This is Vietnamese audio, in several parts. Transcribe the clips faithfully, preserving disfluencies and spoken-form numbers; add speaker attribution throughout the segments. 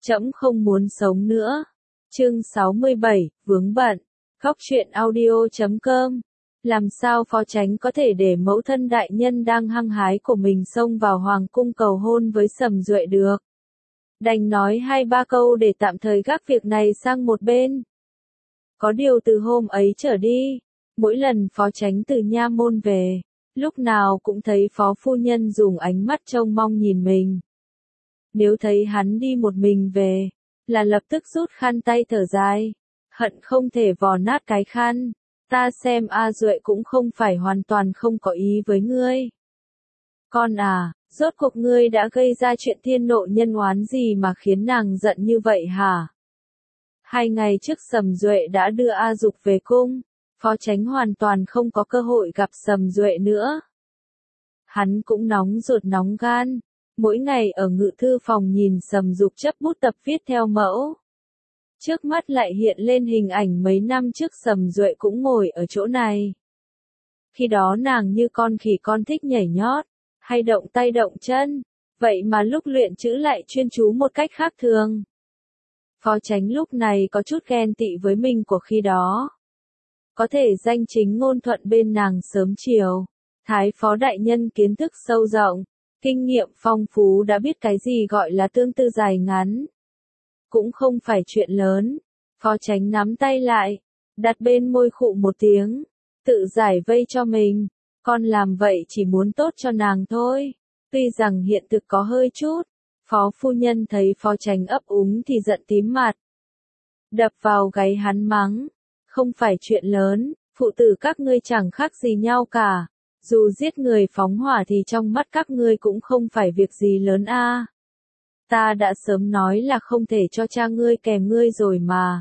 Speaker 1: Trẫm không muốn sống nữa. Chương sáu mươi bảy, vướng bận. Góc truyện audio chấm com. Làm sao Phó Chánh có thể để mẫu thân đại nhân đang hăng hái của mình xông vào hoàng cung cầu hôn với Sầm Duệ được? Đành nói hai ba câu để tạm thời gác việc này sang một bên. Có điều từ hôm ấy trở đi, mỗi lần Phó Chánh từ nha môn về, lúc nào cũng thấy Phó Phu Nhân dùng ánh mắt trông mong nhìn mình. Nếu thấy hắn đi một mình về, là lập tức rút khăn tay thở dài, hận không thể vò nát cái khăn. Ta xem A Duệ cũng không phải hoàn toàn không có ý với ngươi. Con à, rốt cuộc ngươi đã gây ra chuyện thiên nộ nhân oán gì mà khiến nàng giận như vậy hả? Hai ngày trước Sầm Duệ đã đưa A Dục về cung, Phó Chánh hoàn toàn không có cơ hội gặp Sầm Duệ nữa. Hắn cũng nóng ruột nóng gan, mỗi ngày ở ngự thư phòng nhìn Sầm Dục chấp bút tập viết theo mẫu. Trước mắt lại hiện lên hình ảnh mấy năm trước Sầm Duệ cũng ngồi ở chỗ này. Khi đó nàng như con khỉ con thích nhảy nhót, hay động tay động chân, vậy mà lúc luyện chữ lại chuyên chú một cách khác thường. Phó Chánh lúc này có chút ghen tị với mình của khi đó. Có thể danh chính ngôn thuận bên nàng sớm chiều. Thái Phó Đại Nhân kiến thức sâu rộng, kinh nghiệm phong phú đã biết cái gì gọi là tương tư dài ngắn. Cũng không phải chuyện lớn. Phó Chánh nắm tay lại, đặt bên môi khụ một tiếng, tự giải vây cho mình. Con làm vậy chỉ muốn tốt cho nàng thôi. Tuy rằng hiện thực có hơi chút. Phó Phu Nhân thấy Phó Chánh ấp úng thì giận tím mặt. Đập vào gáy hắn mắng. Không phải chuyện lớn, phụ tử các ngươi chẳng khác gì nhau cả. Dù giết người phóng hỏa thì trong mắt các ngươi cũng không phải việc gì lớn a. À. Ta đã sớm nói là không thể cho cha ngươi kèm ngươi rồi mà.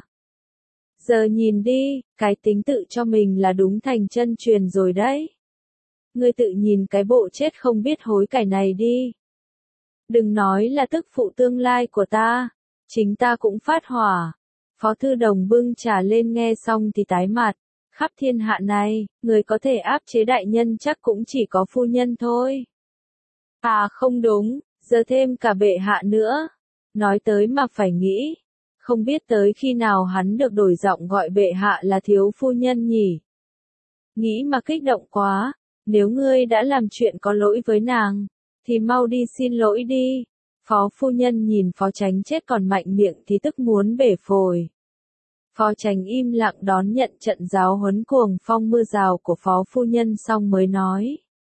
Speaker 1: Giờ nhìn đi, cái tính tự cho mình là đúng thành chân truyền rồi đấy. Ngươi tự nhìn cái bộ chết không biết hối cải này đi. Đừng nói là tức phụ tương lai của ta, chính ta cũng phát hỏa. Phó Thư Đồng bưng trà lên nghe xong thì tái mặt. Khắp thiên hạ này, người có thể áp chế đại nhân chắc cũng chỉ có phu nhân thôi. À không đúng, giờ thêm cả bệ hạ nữa. Nói tới mà phải nghĩ. Không biết tới khi nào hắn được đổi giọng gọi bệ hạ là thiếu phu nhân nhỉ? Nghĩ mà kích động quá. Nếu ngươi đã làm chuyện có lỗi với nàng, thì mau đi xin lỗi đi. Phó Phu Nhân nhìn Phó Chánh chết còn mạnh miệng thì tức muốn bể phổi. Phó Chánh im lặng đón nhận trận giáo huấn cuồng phong mưa rào của Phó Phu Nhân xong mới nói.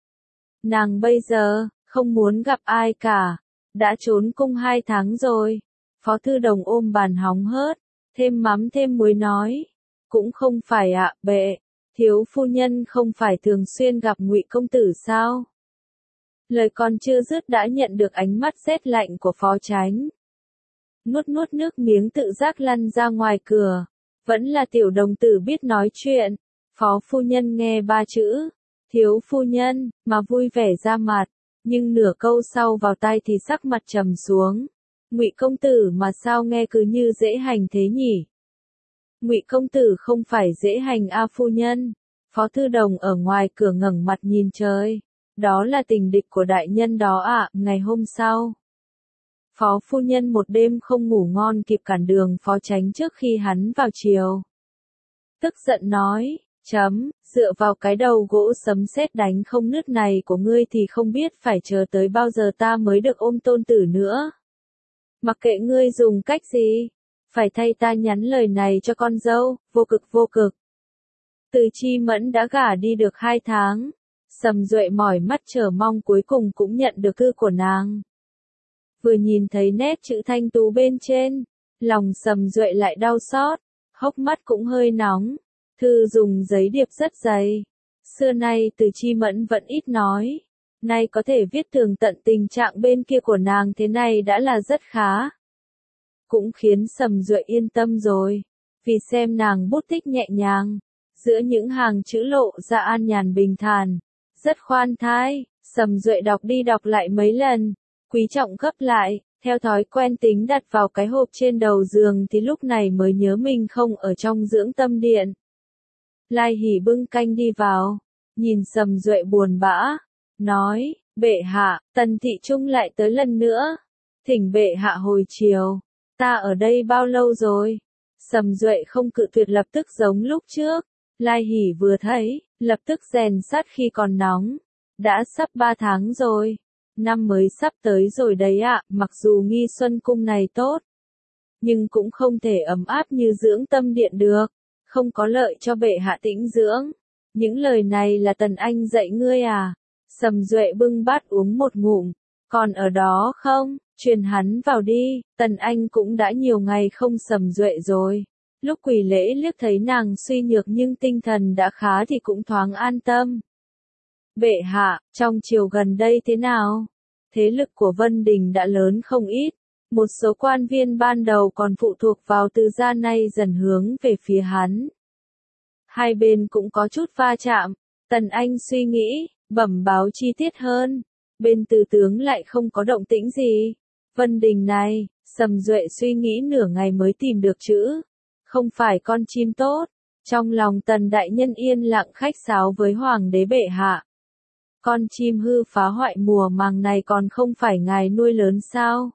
Speaker 1: Nàng bây giờ, không muốn gặp ai cả, đã trốn cung hai tháng rồi. Phó Thư Đồng ôm bàn hóng hớt, thêm mắm thêm muối nói. Cũng không phải ạ, à, bệ, thiếu phu nhân không phải thường xuyên gặp Ngụy công tử sao? Lời còn chưa dứt đã nhận được ánh mắt rét lạnh của Phó Chánh. Nuốt nuốt nước miếng tự giác lăn ra ngoài cửa. Vẫn là tiểu đồng tử biết nói chuyện. Phó Phu Nhân nghe ba chữ, thiếu phu nhân, mà vui vẻ ra mặt. Nhưng nửa câu sau vào tai thì sắc mặt trầm xuống. Ngụy công tử mà sao nghe cứ như dễ hành thế nhỉ? Ngụy công tử không phải dễ hành a phu nhân. Phó Thư Đồng ở ngoài cửa ngẩng mặt nhìn trời. Đó là tình địch của đại nhân đó ạ. À, ngày hôm sau, Phó Phu Nhân một đêm không ngủ ngon kịp cản đường Phó Chánh trước khi hắn vào chiều. Tức giận nói, chấm, dựa vào cái đầu gỗ sấm sét đánh không nứt này của ngươi thì không biết phải chờ tới bao giờ ta mới được ôm tôn tử nữa. Mặc kệ ngươi dùng cách gì, phải thay ta nhắn lời này cho con dâu, vô cực vô cực. Từ Chi Mẫn đã gả đi được hai tháng. Sầm Duệ mỏi mắt chờ mong cuối cùng cũng nhận được thư của nàng. Vừa nhìn thấy nét chữ thanh tú bên trên, lòng Sầm Duệ lại đau xót, hốc mắt cũng hơi nóng. Thư dùng giấy điệp rất dày. Xưa nay Từ Chi Mẫn vẫn ít nói. Nay có thể viết tường tận tình trạng bên kia của nàng thế này đã là rất khá. Cũng khiến Sầm Duệ yên tâm rồi. Vì xem nàng bút tích nhẹ nhàng. Giữa những hàng chữ lộ ra an nhàn bình thản. Rất khoan thai, Sầm Duệ đọc đi đọc lại mấy lần, quý trọng gấp lại, theo thói quen tính đặt vào cái hộp trên đầu giường thì lúc này mới nhớ mình không ở trong dưỡng tâm điện. Lai Hỷ bưng canh đi vào, nhìn Sầm Duệ buồn bã, nói, bệ hạ, Tần Thị Trung lại tới lần nữa, thỉnh bệ hạ hồi chiều. Ta ở đây bao lâu rồi? Sầm Duệ không cự tuyệt lập tức giống lúc trước. Lai Hỷ vừa thấy, lập tức rèn sắt khi còn nóng. Đã sắp ba tháng rồi. Năm mới sắp tới rồi đấy ạ, mặc dù nghi xuân cung này tốt. Nhưng cũng không thể ấm áp như dưỡng tâm điện được. Không có lợi cho bệ hạ tĩnh dưỡng. Những lời này là Tần Anh dạy ngươi à? Sầm Duệ bưng bát uống một ngụm. Còn ở đó không? Truyền hắn vào đi. Tần Anh cũng đã nhiều ngày không Sầm Duệ rồi. Lúc Quỳ Lễ liếc thấy nàng suy nhược nhưng tinh thần đã khá thì cũng thoáng an tâm. Bệ hạ, trong triều gần đây thế nào? Thế lực của Vân Đình đã lớn không ít. Một số quan viên ban đầu còn phụ thuộc vào Từ gia nay dần hướng về phía hắn. Hai bên cũng có chút va chạm. Tần Anh suy nghĩ, bẩm báo chi tiết hơn. Bên Từ tướng lại không có động tĩnh gì. Vân Đình này, Sầm Duệ suy nghĩ nửa ngày mới tìm được chữ. Không phải con chim tốt. Trong lòng Tần đại nhân yên lặng khách sáo với hoàng đế bệ hạ. Con chim hư phá hoại mùa màng này còn không phải ngài nuôi lớn sao?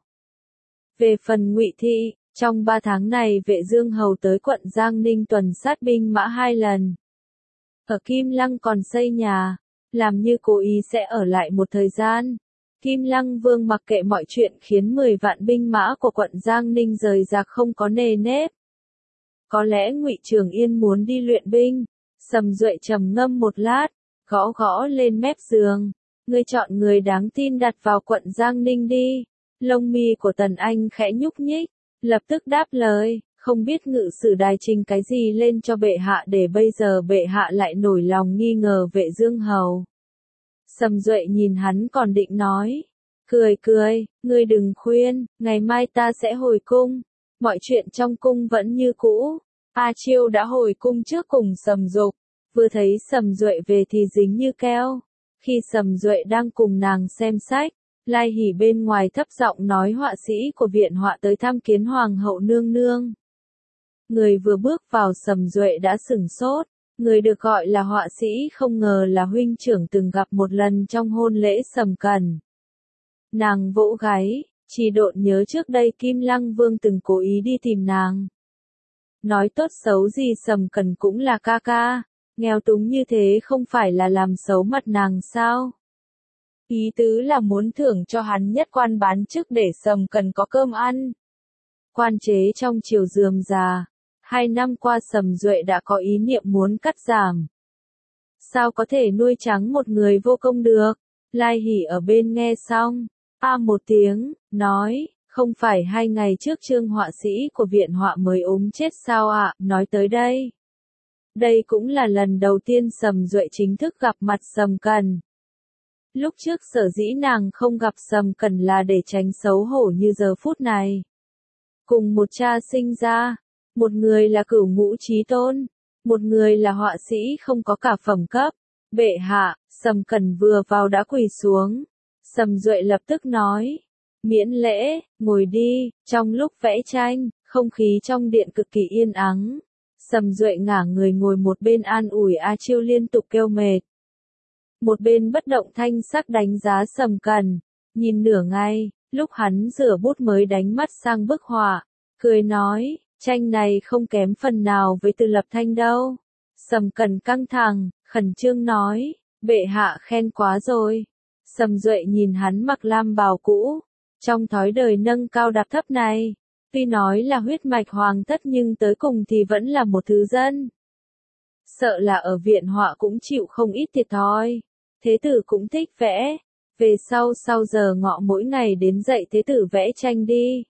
Speaker 1: Về phần Ngụy Thị, trong ba tháng này Vệ Dương hầu tới quận Giang Ninh tuần sát binh mã hai lần. Ở Kim Lăng còn xây nhà, làm như cố ý sẽ ở lại một thời gian. Kim Lăng Vương mặc kệ mọi chuyện khiến mười vạn binh mã của quận Giang Ninh rời rạc không có nề nếp. Có lẽ Ngụy Trường Yên muốn đi luyện binh. Sầm Duệ trầm ngâm một lát, gõ gõ lên mép giường. Ngươi chọn người đáng tin đặt vào quận Giang Ninh đi. Lông mi của Tần Anh khẽ nhúc nhích, lập tức đáp lời, không biết ngự sử đài trình cái gì lên cho bệ hạ để bây giờ bệ hạ lại nổi lòng nghi ngờ Vệ Dương hầu. Sầm Duệ nhìn hắn còn định nói, cười cười, ngươi đừng khuyên, ngày mai ta sẽ hồi cung, mọi chuyện trong cung vẫn như cũ. A Chiêu đã hồi cung trước cùng Sầm Dục, vừa thấy Sầm Duệ về thì dính như keo. Khi Sầm Duệ đang cùng nàng xem sách, Lai Hỷ bên ngoài thấp giọng nói họa sĩ của viện họa tới thăm kiến hoàng hậu nương nương. Người vừa bước vào Sầm Duệ đã sửng sốt, người được gọi là họa sĩ không ngờ là huynh trưởng từng gặp một lần trong hôn lễ Sầm Cần. Nàng vỗ gáy, chỉ độn nhớ trước đây Kim Lăng Vương từng cố ý đi tìm nàng. Nói tốt xấu gì Sầm Cần cũng là ca ca, nghèo túng như thế không phải là làm xấu mặt nàng sao? Ý tứ là muốn thưởng cho hắn nhất quan bán chức để Sầm Cần có cơm ăn. Quan chế trong triều rườm rà, hai năm qua Sầm Duệ đã có ý niệm muốn cắt giảm. Sao có thể nuôi trắng một người vô công được? Lai Hỷ ở bên nghe xong, a một tiếng, nói, không phải hai ngày trước Trương họa sĩ của viện họa mới ốm chết sao ạ, à? Nói tới đây. Đây cũng là lần đầu tiên Sầm Duệ chính thức gặp mặt Sầm Cần. Lúc trước sở dĩ nàng không gặp Sầm Cần là để tránh xấu hổ như giờ phút này. Cùng một cha sinh ra, một người là cửu ngũ chí tôn, một người là họa sĩ không có cả phẩm cấp. Bệ hạ, Sầm Cần vừa vào đã quỳ xuống. Sầm Duệ lập tức nói, miễn lễ, ngồi đi. Trong lúc vẽ tranh, không khí trong điện cực kỳ yên ắng. Sầm Duệ ngả người ngồi một bên an ủi A Chiêu liên tục kêu mệt. Một bên bất động thanh sắc đánh giá Sầm Cần, nhìn nửa ngày, lúc hắn rửa bút mới đánh mắt sang bức họa, cười nói, tranh này không kém phần nào với Từ Lập Thanh đâu. Sầm Cần căng thẳng, khẩn trương nói, bệ hạ khen quá rồi. Sầm Duệ nhìn hắn mặc lam bào cũ, trong thói đời nâng cao đạp thấp này, tuy nói là huyết mạch hoàng thất nhưng tới cùng thì vẫn là một thứ dân. Sợ là ở viện họa cũng chịu không ít thiệt thòi. Thế tử cũng thích vẽ, về sau sau giờ ngọ mỗi ngày đến dạy thế tử vẽ tranh đi.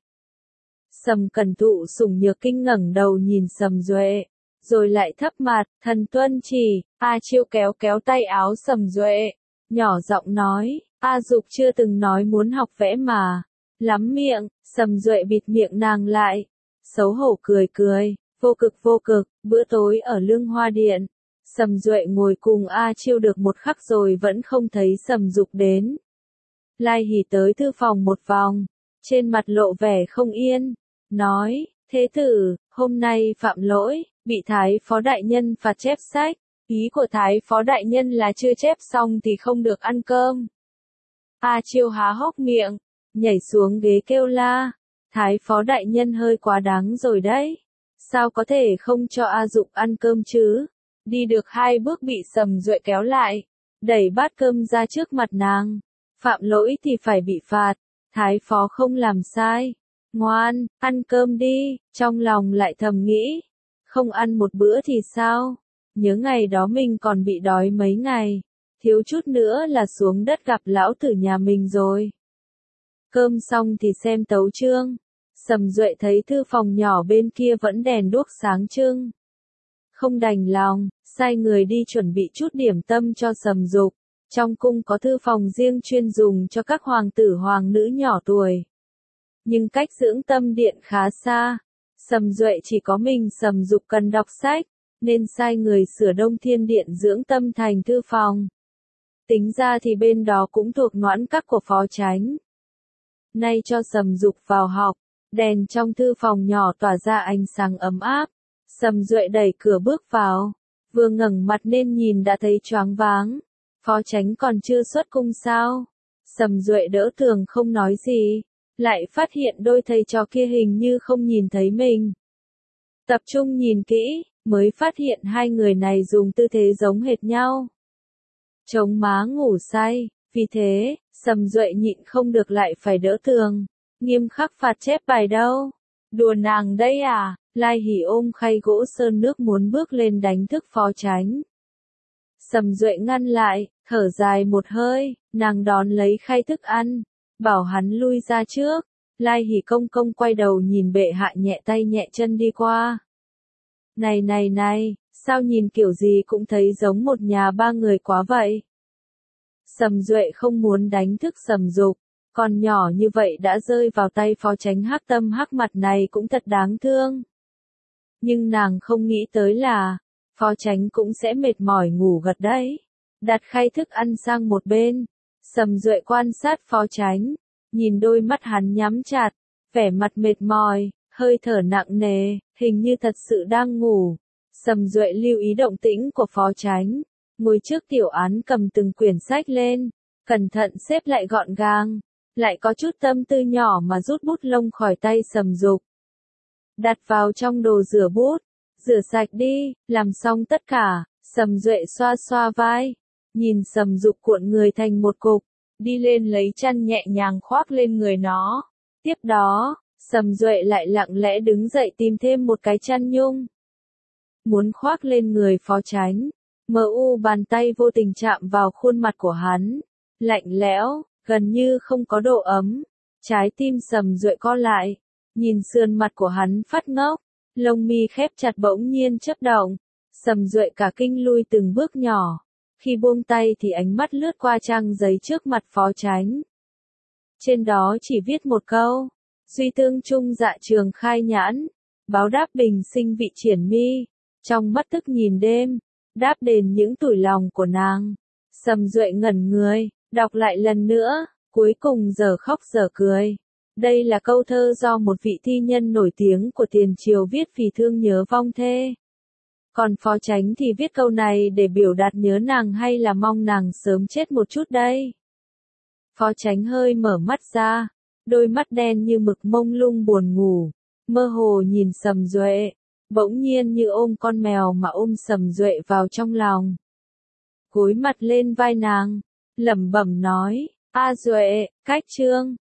Speaker 1: Sầm Cần thụ sủng nhược kinh ngẩng đầu nhìn Sầm Duệ, rồi lại thấp mặt, thần tuân chỉ. A Chiêu kéo kéo tay áo Sầm Duệ, nhỏ giọng nói, A Dục chưa từng nói muốn học vẽ mà. Lắm miệng, Sầm Duệ bịt miệng nàng lại, xấu hổ cười cười, vô cực vô cực. Bữa tối ở Lương Hoa Điện, Sầm Duệ ngồi cùng A Chiêu được một khắc rồi vẫn không thấy Sầm Dục đến. Lai Hỷ tới thư phòng một vòng, trên mặt lộ vẻ không yên, nói, thế tử, hôm nay phạm lỗi, bị Thái Phó Đại Nhân phạt chép sách. Ý của Thái Phó Đại Nhân là chưa chép xong thì không được ăn cơm. A Chiêu há hốc miệng, nhảy xuống ghế kêu la, Thái phó đại nhân hơi quá đáng rồi đấy. Sao có thể không cho A Dụng ăn cơm chứ? Đi được hai bước bị Sầm Duệ kéo lại, đẩy bát cơm ra trước mặt nàng. Phạm lỗi thì phải bị phạt, Thái phó không làm sai. Ngoan, ăn cơm đi, trong lòng lại thầm nghĩ. Không ăn một bữa thì sao? Nhớ ngày đó mình còn bị đói mấy ngày, thiếu chút nữa là xuống đất gặp lão tử nhà mình rồi. Cơm xong thì xem tấu chương. Sầm Duệ thấy thư phòng nhỏ bên kia vẫn đèn đuốc sáng trưng. Không đành lòng, sai người đi chuẩn bị chút điểm tâm cho Sầm Dục. Trong cung có thư phòng riêng chuyên dùng cho các hoàng tử hoàng nữ nhỏ tuổi. Nhưng cách dưỡng tâm điện khá xa. Sầm Duệ chỉ có mình Sầm Dục cần đọc sách, nên sai người sửa Đông Thiên Điện dưỡng tâm thành thư phòng. Tính ra thì bên đó cũng thuộc noãn các của phó chánh. Nay cho Sầm Dục vào học, đèn trong thư phòng nhỏ tỏa ra ánh sáng ấm áp. Sầm Duệ đẩy cửa bước vào, vừa ngẩng mặt lên nhìn đã thấy choáng váng. Phó chánh còn chưa xuất cung sao? Sầm Duệ đỡ tường không nói gì, lại phát hiện đôi thầy trò kia hình như không nhìn thấy mình. Tập trung nhìn kỹ, mới phát hiện hai người này dùng tư thế giống hệt nhau. Chống má ngủ say, vì thế, Sầm Duệ nhịn không được lại phải đỡ tường, nghiêm khắc phạt chép bài đâu. Đùa nàng đây à? Lai Hỷ ôm khay gỗ sơn nước muốn bước lên đánh thức phó chánh. Sầm Duệ ngăn lại, thở dài một hơi, nàng đón lấy khay thức ăn, bảo hắn lui ra trước. Lai Hỷ công công quay đầu nhìn bệ hạ nhẹ tay nhẹ chân đi qua. Này này này, sao nhìn kiểu gì cũng thấy giống một nhà ba người quá vậy? Sầm Duệ không muốn đánh thức Sầm Dục, còn nhỏ như vậy đã rơi vào tay phó chánh hắc tâm hắc mặt này cũng thật đáng thương. Nhưng nàng không nghĩ tới là, phó chánh cũng sẽ mệt mỏi ngủ gật đấy. Đặt khay thức ăn sang một bên, Sầm Duệ quan sát phó chánh, nhìn đôi mắt hắn nhắm chặt, vẻ mặt mệt mỏi, hơi thở nặng nề, hình như thật sự đang ngủ. Sầm Duệ lưu ý động tĩnh của phó chánh, ngồi trước tiểu án cầm từng quyển sách lên, cẩn thận xếp lại gọn gàng, lại có chút tâm tư nhỏ mà rút bút lông khỏi tay Sầm Dục. Đặt vào trong đồ rửa bút, rửa sạch đi, làm xong tất cả, Sầm Duệ xoa xoa vai, nhìn Sầm Dục cuộn người thành một cục, đi lên lấy chăn nhẹ nhàng khoác lên người nó. Tiếp đó, Sầm Duệ lại lặng lẽ đứng dậy tìm thêm một cái chăn nhung. Muốn khoác lên người phó chánh, mờ u bàn tay vô tình chạm vào khuôn mặt của hắn, lạnh lẽo, gần như không có độ ấm. Trái tim Sầm Duệ co lại, nhìn sườn mặt của hắn phát ngốc, lông mi khép chặt bỗng nhiên chớp động. Sầm Duệ cả kinh lui từng bước nhỏ, khi buông tay thì ánh mắt lướt qua trang giấy trước mặt phó chánh. Trên đó chỉ viết một câu, duy tương trung dạ trường khai nhãn, báo đáp bình sinh vị triển mi, trong mắt tức nhìn đêm, đáp đền những tủi lòng của nàng. Sầm Duệ ngẩn người, đọc lại lần nữa, cuối cùng giờ khóc giờ cười. Đây là câu thơ do một vị thi nhân nổi tiếng của tiền triều viết vì thương nhớ vong thê. Còn phó chánh thì viết câu này để biểu đạt nhớ nàng hay là mong nàng sớm chết một chút đây. Phó chánh hơi mở mắt ra, đôi mắt đen như mực mông lung buồn ngủ, mơ hồ nhìn Sầm Duệ, bỗng nhiên như ôm con mèo mà ôm Sầm Duệ vào trong lòng. Gối mặt lên vai nàng, lẩm bẩm nói, A Duệ, cách chương.